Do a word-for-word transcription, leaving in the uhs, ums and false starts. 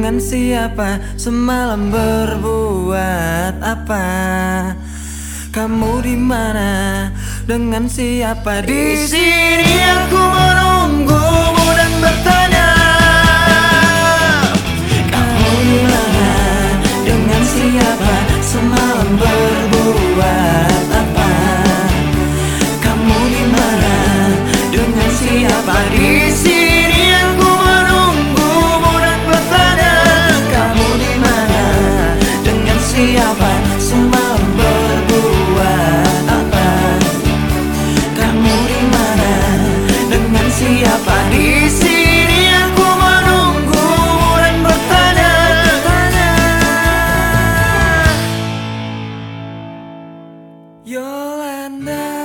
Dengan siapa semalam berbuat apa? Kamu di mana? Dengan siapa? Di sini aku menunggumu dan bertanya, kamu di mana? Dengan siapa semalam berbuat apa? Kamu di mana? Dengan siapa? Di sini aku menunggumu dan bertanya, kamu di mana? Dengan siapa semalam berbuat apa? Kamu di mana? Dengan siapa? Di sini aku menunggumu dan bertanya. Yolanda.